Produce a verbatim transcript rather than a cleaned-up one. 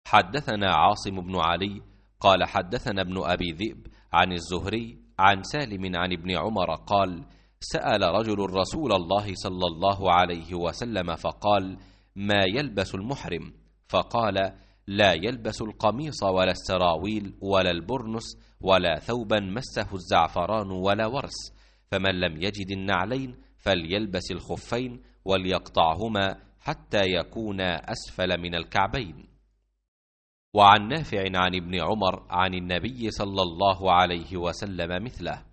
حدثنا عاصم بن علي قال حدثنا ابن أبي ذئب عن الزهري عن سالم عن ابن عمر قال: سأل رجل رسول الله صلى الله عليه وسلم فقال: ما يلبس المحرم؟ فقال: لا يلبس القميص ولا السراويل ولا البرنس ولا ثوبا مسه الزعفران ولا ورس، فمن لم يجد النعلين فليلبس الخفين وليقطعهما حتى يكونا أسفل من الكعبين. وعن نافع عن ابن عمر عن النبي صلى الله عليه وسلم مثله.